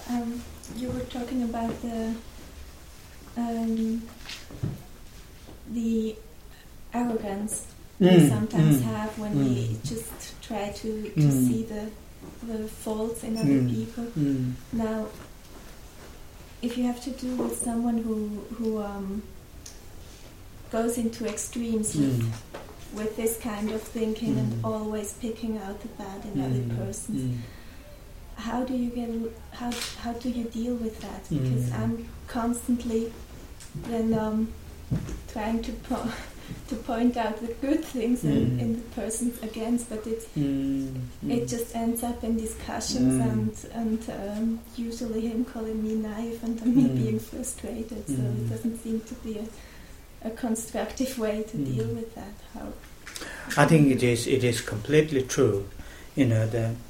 You were talking about the arrogance we sometimes have when we just try to see the faults in other people. Now, if you have to do with someone who goes into extremes with this kind of thinking and always picking out the bad in other persons, how do you deal with that? Because I'm constantly then trying to point out the good things in the persons against, but it just ends up in discussions and usually him calling me naive and me being frustrated. So it doesn't seem to be a constructive way to deal with that. How? I think it is completely true. You know,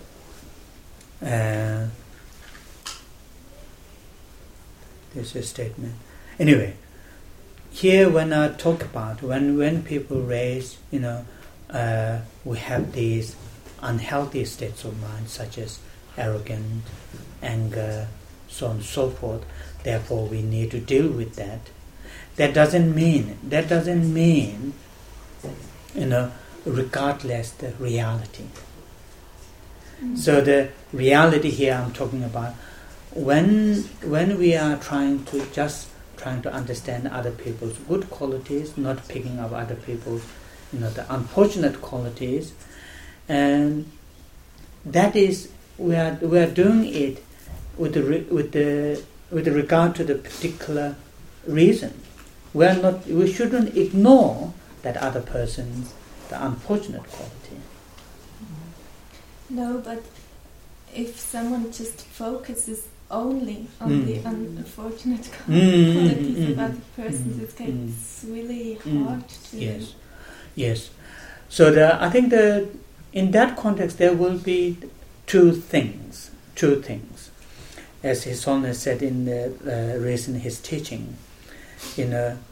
there's a statement. Anyway, here when I talk about when people raise, you know, we have these unhealthy states of mind such as arrogance, anger, so on and so forth. Therefore, we need to deal with that. That doesn't mean, you know, regardless the reality. So the reality here I'm talking about, when we are trying to understand other people's good qualities, not picking up other people's, you know, the unfortunate qualities, and that is we are doing it with regard to the particular reason. We shouldn't ignore that other person's the unfortunate quality. No, but if someone just focuses only on the unfortunate qualities of other persons, it gets really hard to... Yes. So I think in that context there will be two things. As His Holiness said in the recent his teaching, in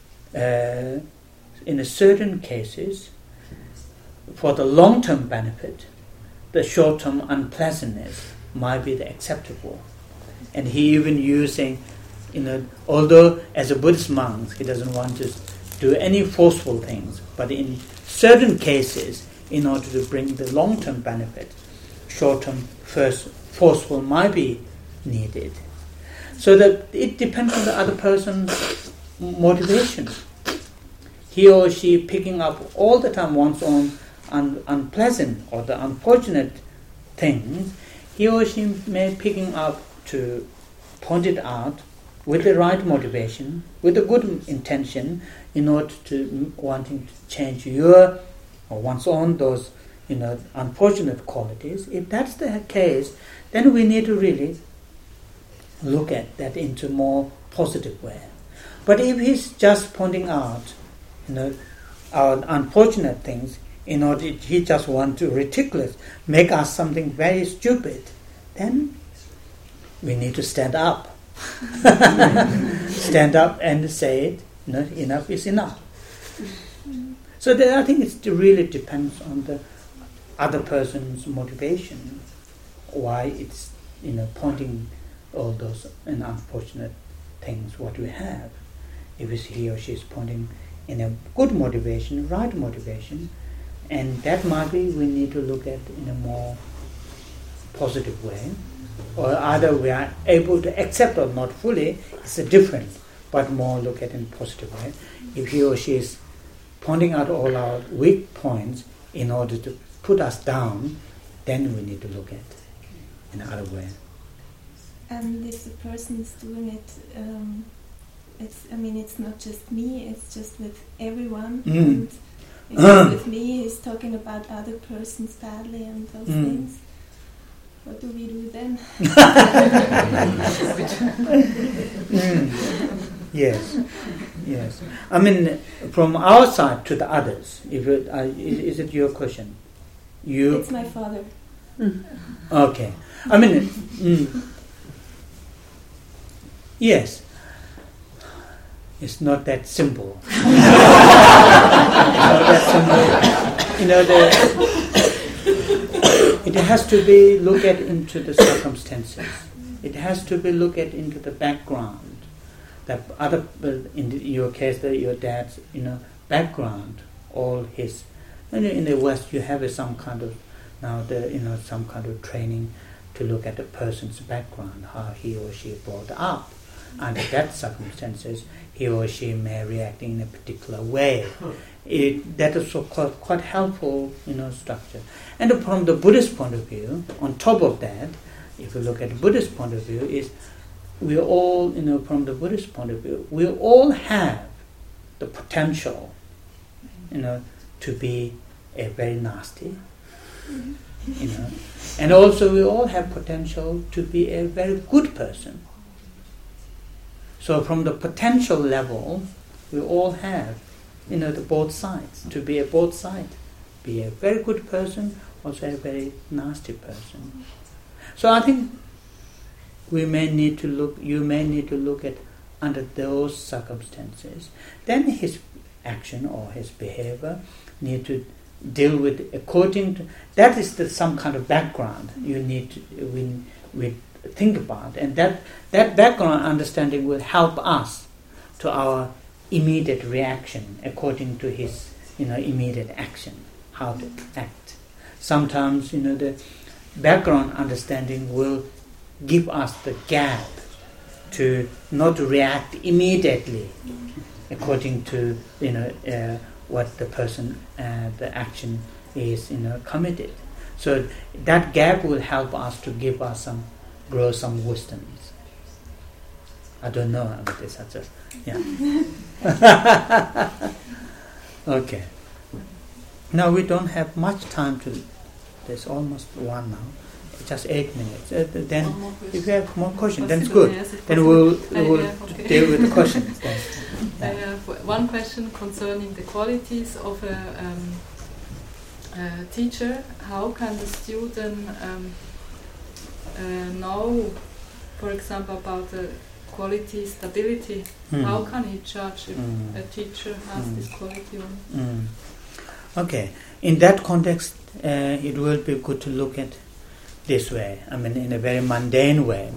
a certain cases, for the long-term benefit, the short-term unpleasantness might be the acceptable. And he even using, you know, although as a Buddhist monk he doesn't want to do any forceful things, but in certain cases, in order to bring the long-term benefit, short-term forceful might be needed. So that it depends on the other person's motivation. He or she picking up all the time one's own unpleasant or the unfortunate things, he or she may picking up to point it out with the right motivation, with a good intention, in order to wanting to change your or one's own those, you know, unfortunate qualities. If that's the case, then we need to really look at that into more positive way. But if he's just pointing out, you know, our unfortunate things, in order he just want to ridiculous, make us something very stupid, then we need to stand up. Stand up and say it, you know, enough is enough. So I think it really depends on the other person's motivation, why it's, you know, pointing all those unfortunate things what we have. If it's he or she is pointing in a good motivation, right motivation, and that might be we need to look at in a more positive way, or either we are able to accept or not fully, it's a different, but more look at in a positive way. If he or she is pointing out all our weak points in order to put us down, then we need to look at in another way. And if the person is doing it, it's not just me, it's just with everyone. And if it's with me, he's talking about other persons badly and those things. What do we do then? Yes. I mean, from our side to the others, is it your question? It's my father. Okay. I mean, yes. It's not that simple. You know, it has to be looked at into the circumstances. It has to be looked at into the background. That other, in your case, your dad's background, all his. And in the West, you have some kind of some kind of training to look at a person's background, how he or she brought up. Under that circumstances, he or she may react in a particular way. That is quite helpful, structure. And from the Buddhist point of view, on top of that, if you look at the Buddhist point of view, is we all, from the Buddhist point of view, we all have the potential, to be a very nasty, and also we all have potential to be a very good person. So from the potential level, we all have, the both sides, to be a both side. Be a very good person, also a very nasty person. So I think you may need to look at under those circumstances. Then his action or his behavior need to deal with according to, that is some kind of background you need to, we think about, and that background understanding will help us to our immediate reaction according to his immediate action, how to act. Sometimes the background understanding will give us the gap to not react immediately according to what the person the action is committed. So that gap will help us to give us grow some wisdoms. I don't know about this. I just Okay. Now we don't have much time to. There's almost one now. Just 8 minutes. Then, if you have more questions, then it's good. Yes, then we'll deal with the questions. I have one question concerning the qualities of a teacher. How can the student know, for example, about the quality stability? How can he judge if a teacher has this quality or not? Okay. In that context, it will be good to look at this way. I mean, in a very mundane way.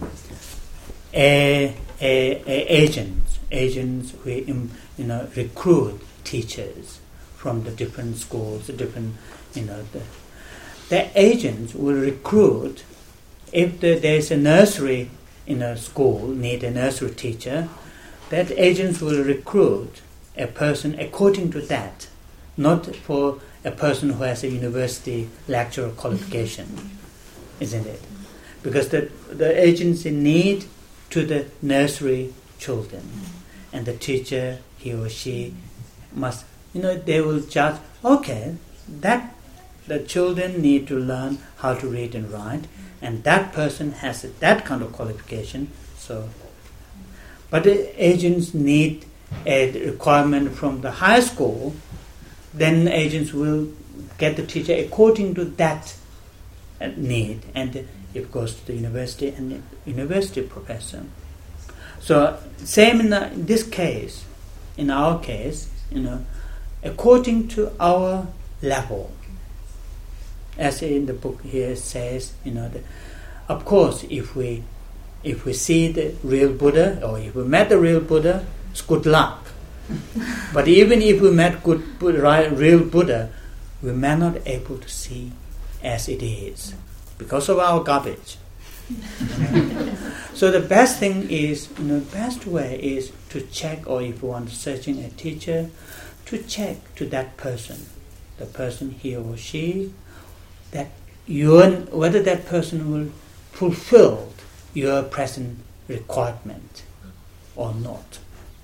Agents who recruit teachers from the different schools, the different the agents will recruit. If there is a nursery in a school need a nursery teacher, that agents will recruit a person according to that, not for a person who has a university lecturer qualification, isn't it? Because the agency need to the nursery children, and the teacher, he or she, must, they will judge, okay, that the children need to learn how to read and write, and that person has that kind of qualification. So, but the agents need a requirement from the high school, then agents will get the teacher according to that need, and it goes to the university and the university professor. So same in this case, in our case, according to our level, as in the book here says, of course, if we see the real Buddha, or if we met the real Buddha, it's good luck. But even if we met real Buddha, we may not be able to see as it is because of our garbage. So the best thing is, best way is to check, or if you want searching a teacher, to check to that person, the person he or she, that whether that person will fulfill your present requirement or not.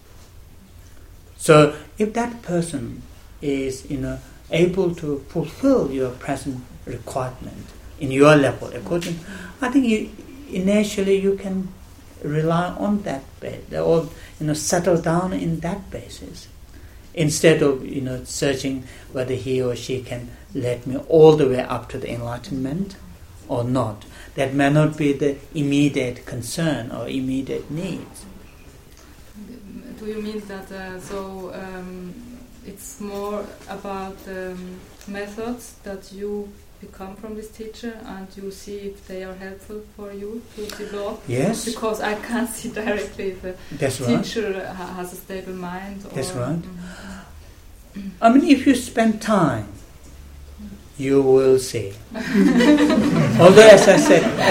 So if that person is able to fulfill your present requirement in your level, according, I think initially you can rely on that base, or settle down in that basis, instead of searching whether he or she can lead me all the way up to the enlightenment or not. That may not be the immediate concern or immediate needs. Do you mean that it's more about methods that you become from this teacher, and you see if they are helpful for you to develop. Yes. Because I can't see directly if a teacher has a stable mind. That's right. I mean, if you spend time, you will see. Although, as I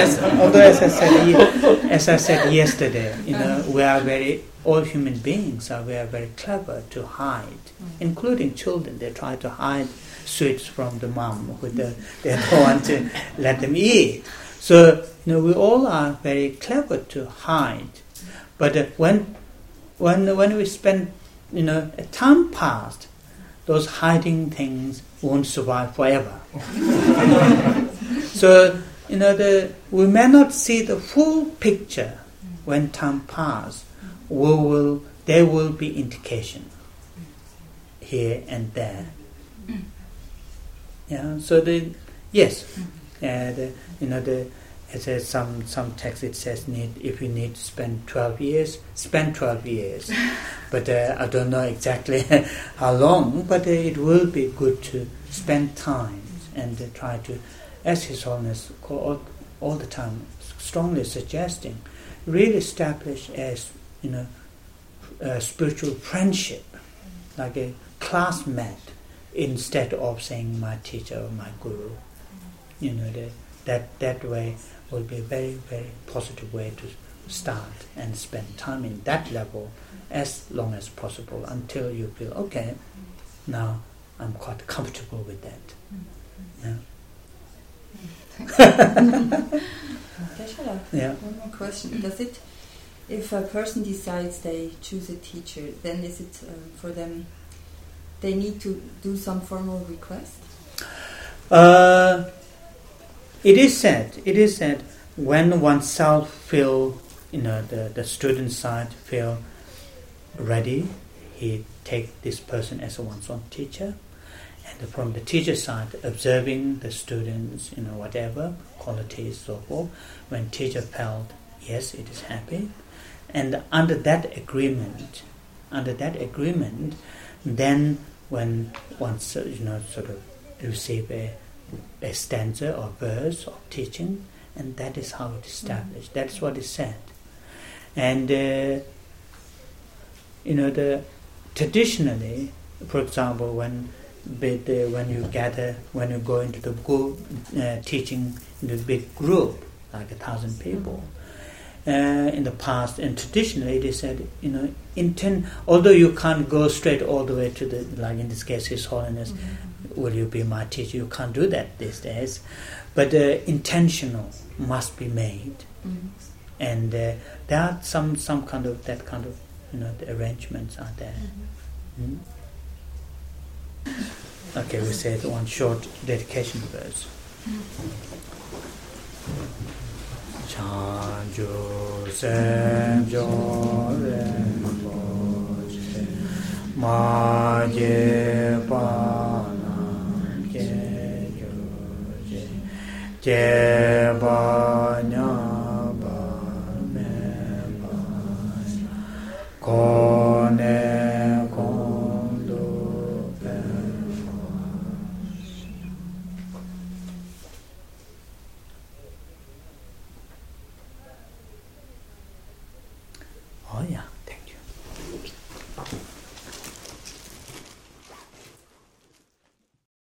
said yesterday, we are all human beings we are very clever to hide, including children. They try to hide sweets from the mom, they don't want to let them eat. So, we all are very clever to hide. But when we spend, a time passed, those hiding things won't survive forever. So, we may not see the full picture when time passes. There will be indication here and there. Yeah. So it says some text. It says if you need to spend 12 years, spend 12 years. But I don't know exactly how long. But it will be good to spend time and try to, as His Holiness all the time strongly suggesting, really establish as a spiritual friendship, like a classmate, instead of saying my teacher or my guru. That way will be a very, very positive way to start and spend time in that level as long as possible until you feel, okay, now I'm quite comfortable with that. Yeah. One more question. If a person decides they choose a teacher, then is it for them, they need to do some formal request? It is said when oneself feel, the student side feel ready, he take this person as one's own teacher, and from the teacher side, observing the students, whatever qualities, so forth. When teacher felt yes, it is happy, and under that agreement, then when one sort of receive a stanza or verse of teaching, and that is how it is established. That's what is said. And traditionally, for example, when you go into the group teaching in a big group, like 1,000 people, in the past, and traditionally it is said, although you can't go straight all the way to like in this case, His Holiness, will you be my teacher? You can't do that these days. But intentional must be made. And there are some kind of that kind of the arrangements are there. Okay, we say one short dedication verse. Chanjo Semjo Remboche Maje Pana Kejoje Jebanya